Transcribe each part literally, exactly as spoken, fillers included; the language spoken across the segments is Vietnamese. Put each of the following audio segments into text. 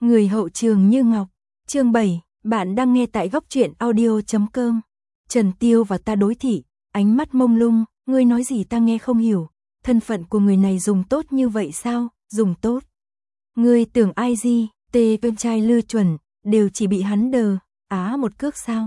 Người hậu trường như ngọc. Chương bảy, bạn đang nghe tại góc truyện audio chấm com. Trần Tiêu và ta đối thị, ánh mắt mông lung, ngươi nói gì ta nghe không hiểu, thân phận của người này dùng tốt như vậy sao? Dùng tốt? Ngươi tưởng ai gì, tê con trai Lư Chuẩn, đều chỉ bị hắn đờ, á một cước sao?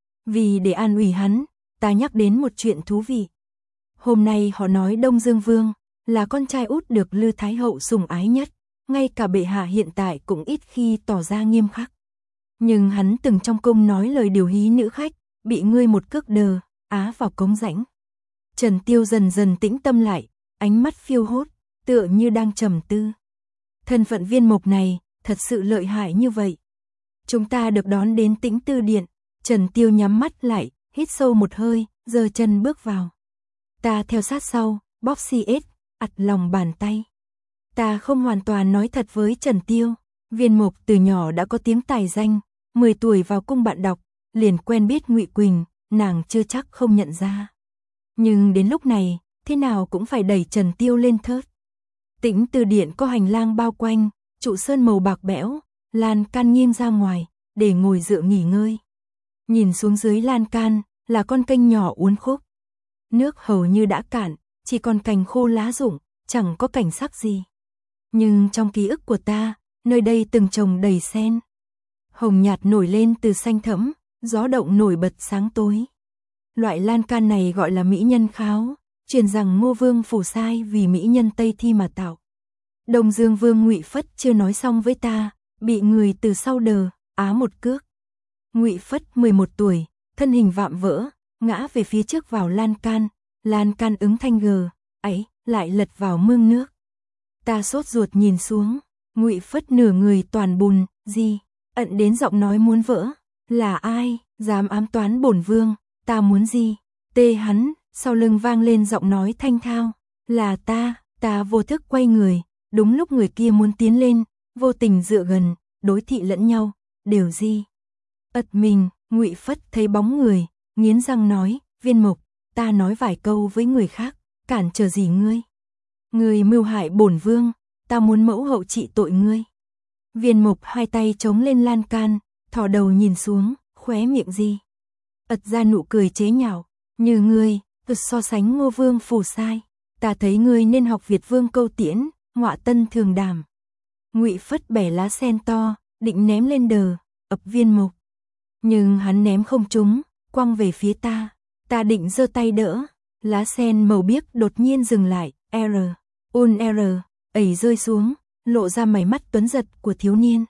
Vì để an ủi hắn, ta nhắc đến một chuyện thú vị. Hôm nay họ nói Đông Dương Vương là con trai út được Lư Thái Hậu sủng ái nhất, ngay cả bệ hạ hiện tại cũng ít khi tỏ ra nghiêm khắc. Nhưng hắn từng trong cung nói lời điều hí nữ khách, bị ngươi một cước đờ, á vào cống rãnh. Trần Tiêu dần dần tĩnh tâm lại, ánh mắt phiêu hốt, tựa như đang trầm tư. Thân phận Viên Mộc này, thật sự lợi hại như vậy. Chúng ta được đón đến Tĩnh Tư Điện, Trần Tiêu nhắm mắt lại, hít sâu một hơi, giơ chân bước vào. Ta theo sát sau, bóp xi ết, ặt lòng bàn tay. Ta không hoàn toàn nói thật với Trần Tiêu, Viên Mộc từ nhỏ đã có tiếng tài danh, mười tuổi vào cung bạn đọc, liền quen biết Ngụy Quỳnh, nàng chưa chắc không nhận ra. Nhưng đến lúc này, thế nào cũng phải đẩy Trần Tiêu lên thớt. Tĩnh Tư Điện có hành lang bao quanh, trụ sơn màu bạc bẽo, lan can nghiêng ra ngoài, để ngồi dựa nghỉ ngơi. Nhìn xuống dưới lan can, là con kênh nhỏ uốn khúc. Nước hầu như đã cạn, chỉ còn cành khô lá rụng, chẳng có cảnh sắc gì. Nhưng trong ký ức của ta, nơi đây từng trồng đầy sen. Hồng nhạt nổi lên từ xanh thẫm, gió động nổi bật sáng tối. Loại lan can này gọi là mỹ nhân kháo, truyền rằng Ngô Vương phủ sai vì mỹ nhân Tây Thi mà tạo. Đông Dương Vương Ngụy Phất chưa nói xong với ta, bị người từ sau đờ, á một cước. Ngụy Phất mười một tuổi, thân hình vạm vỡ, ngã về phía trước vào lan can, lan can ứng thanh gờ, ấy, lại lật vào mương nước. Ta sốt ruột nhìn xuống, Ngụy Phất nửa người toàn bùn, gì, ận đến giọng nói muốn vỡ, là ai, dám ám toán bổn vương, ta muốn gì, tê hắn, sau lưng vang lên giọng nói thanh thao, là ta, ta vô thức quay người, đúng lúc người kia muốn tiến lên, vô tình dựa gần, đối thị lẫn nhau, điều gì. Ật mình, Ngụy Phất thấy bóng người, nghiến răng nói, Viên Mộc, ta nói vài câu với người khác, cản trở gì ngươi. Ngươi mưu hại bổn vương, ta muốn mẫu hậu trị tội ngươi. Viên Mộc hai tay chống lên lan can, thò đầu nhìn xuống, khóe miệng gì. Ật ra nụ cười chế nhạo, như ngươi, cực so sánh Ngô Vương phủ sai, ta thấy ngươi nên học Việt Vương câu tiễn, ngọa tân thường đàm. Ngụy Phất bẻ lá sen to, định ném lên đờ, ập Viên Mộc. Nhưng hắn ném không trúng, quăng về phía ta, ta định giơ tay đỡ, lá sen màu biếc đột nhiên dừng lại, R, un R, ẩy rơi xuống, lộ ra mày mắt tuấn giật của thiếu niên.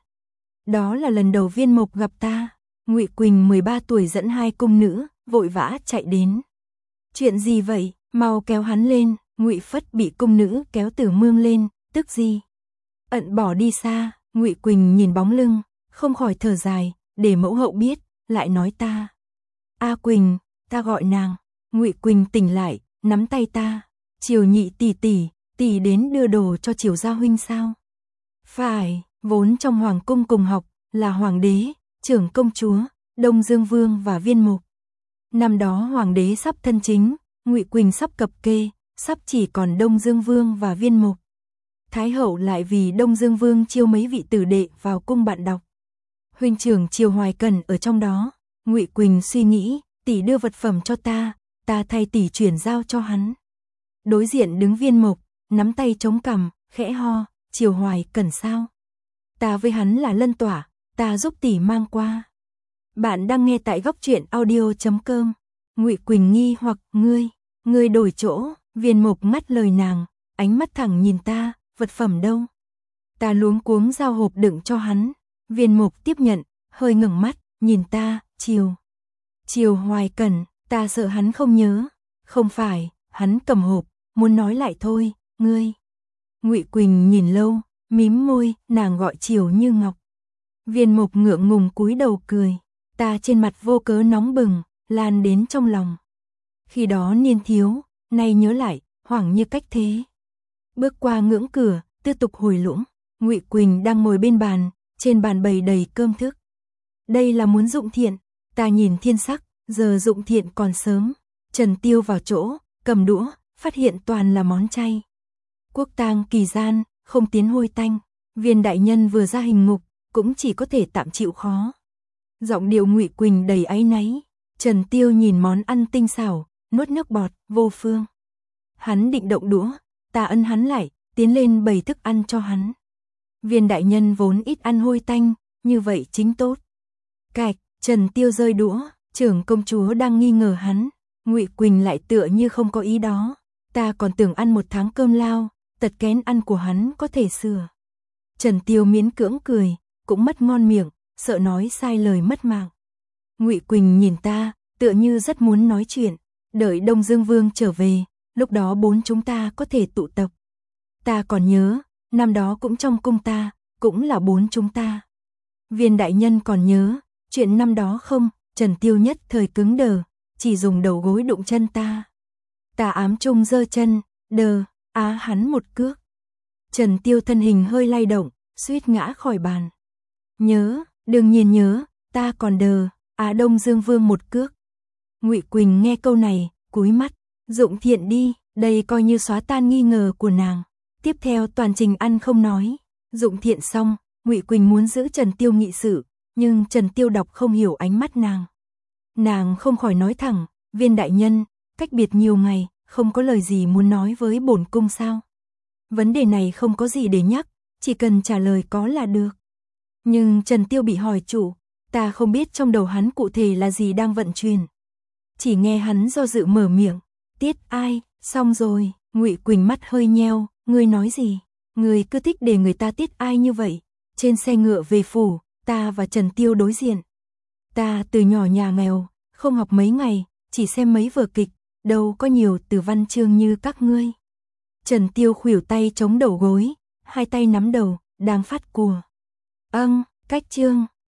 Đó là lần đầu Viên Mộc gặp ta, Ngụy Quỳnh mười ba tuổi dẫn hai cung nữ, vội vã chạy đến. Chuyện gì vậy, mau kéo hắn lên, Ngụy Phất bị cung nữ kéo từ mương lên, tức gì. Ận bỏ đi xa, Ngụy Quỳnh nhìn bóng lưng, không khỏi thở dài, để mẫu hậu biết, lại nói ta. A Quỳnh, ta gọi nàng, Ngụy Quỳnh tỉnh lại, nắm tay ta, Triều nhị tỷ tỷ, tỷ đến đưa đồ cho Triều gia huynh sao? Phải, vốn trong hoàng cung cùng học, là hoàng đế, trưởng công chúa, Đông Dương Vương và Viên Mộc. Năm đó hoàng đế sắp thân chính, Ngụy Quỳnh sắp cập kê, sắp chỉ còn Đông Dương Vương và Viên Mộc. Thái hậu lại vì Đông Dương Vương chiêu mấy vị tử đệ vào cung bạn đọc. Huynh trưởng Triều Hoài Cần ở trong đó, Ngụy Quỳnh suy nghĩ, tỷ đưa vật phẩm cho ta, ta thay tỷ chuyển giao cho hắn. Đối diện đứng Viên Mộc, nắm tay chống cằm, khẽ ho, Triều Hoài Cần sao? Ta với hắn là lân tỏa, ta giúp tỷ mang qua. Bạn đang nghe tại góc truyện audio chấm com. Ngụy Quỳnh nghi hoặc, ngươi, ngươi đổi chỗ, Viên Mộc ngắt lời nàng, ánh mắt thẳng nhìn ta, vật phẩm đâu? Ta luống cuống giao hộp đựng cho hắn. Viên Mộc tiếp nhận, hơi ngẩng mắt, nhìn ta, Triều. Triều Hoài Cần, ta sợ hắn không nhớ. Không phải, hắn cầm hộp, muốn nói lại thôi, ngươi. Ngụy Quỳnh nhìn lâu, mím môi, nàng gọi Triều như ngọc. Viên Mộc ngượng ngùng cúi đầu cười, ta trên mặt vô cớ nóng bừng, lan đến trong lòng. Khi đó niên thiếu, nay nhớ lại, hoảng như cách thế. Bước qua ngưỡng cửa, tư tục hồi lũng, Ngụy Quỳnh đang ngồi bên bàn, trên bàn bày đầy cơm thức. Đây là muốn dụng thiện, ta nhìn thiên sắc, giờ dụng thiện còn sớm. Trần Tiêu vào chỗ, cầm đũa, phát hiện toàn là món chay. Quốc tang kỳ gian, không tiến hôi tanh, Viên đại nhân vừa ra hình ngục, cũng chỉ có thể tạm chịu khó. Giọng điệu Ngụy Quỳnh đầy áy náy. Trần Tiêu nhìn món ăn tinh xảo, nuốt nước bọt, vô phương. Hắn định động đũa, ta ân hắn lại, tiến lên bày thức ăn cho hắn. Viên đại nhân vốn ít ăn hôi tanh, như vậy chính tốt. Cạch, Trần Tiêu rơi đũa, trưởng công chúa đang nghi ngờ hắn. Ngụy Quỳnh lại tựa như không có ý đó. Ta còn tưởng ăn một tháng cơm lao, tật kén ăn của hắn có thể sửa. Trần Tiêu miễn cưỡng cười, cũng mất ngon miệng, sợ nói sai lời mất mạng. Ngụy Quỳnh nhìn ta, tựa như rất muốn nói chuyện, đợi Đông Dương Vương trở về, lúc đó bốn chúng ta có thể tụ tập. Ta còn nhớ, năm đó cũng trong cung ta, cũng là bốn chúng ta. Viên đại nhân còn nhớ, chuyện năm đó không? Trần Tiêu nhất thời cứng đờ, chỉ dùng đầu gối đụng chân ta. Ta ám trung giơ chân, đờ, á hắn một cước. Trần Tiêu thân hình hơi lay động, suýt ngã khỏi bàn. Nhớ, đương nhiên nhớ, ta còn đờ, á Đông Dương Vương một cước. Ngụy Quỳnh nghe câu này, cúi mắt, Dụng Thiện đi, đây coi như xóa tan nghi ngờ của nàng. Tiếp theo toàn trình ăn không nói. Dụng Thiện xong, Ngụy Quỳnh muốn giữ Trần Tiêu nghị sự, nhưng Trần Tiêu đọc không hiểu ánh mắt nàng. Nàng không khỏi nói thẳng, viên đại nhân, cách biệt nhiều ngày, không có lời gì muốn nói với bổn cung sao? Vấn đề này không có gì để nhắc, chỉ cần trả lời có là được. Nhưng Trần Tiêu bị hỏi chủ, ta không biết trong đầu hắn cụ thể là gì đang vận chuyển. Chỉ nghe hắn do dự mở miệng, tiết ai, xong rồi. Ngụy Quỳnh mắt hơi nheo, ngươi nói gì? Ngươi cứ thích để người ta tiết ai như vậy. Trên xe ngựa về phủ, ta và Trần Tiêu đối diện. Ta từ nhỏ nhà nghèo, không học mấy ngày, chỉ xem mấy vở kịch, đâu có nhiều từ văn chương như các ngươi. Trần Tiêu khuỷu tay chống đầu gối, hai tay nắm đầu, đang phát cùa. Âng, cách chương.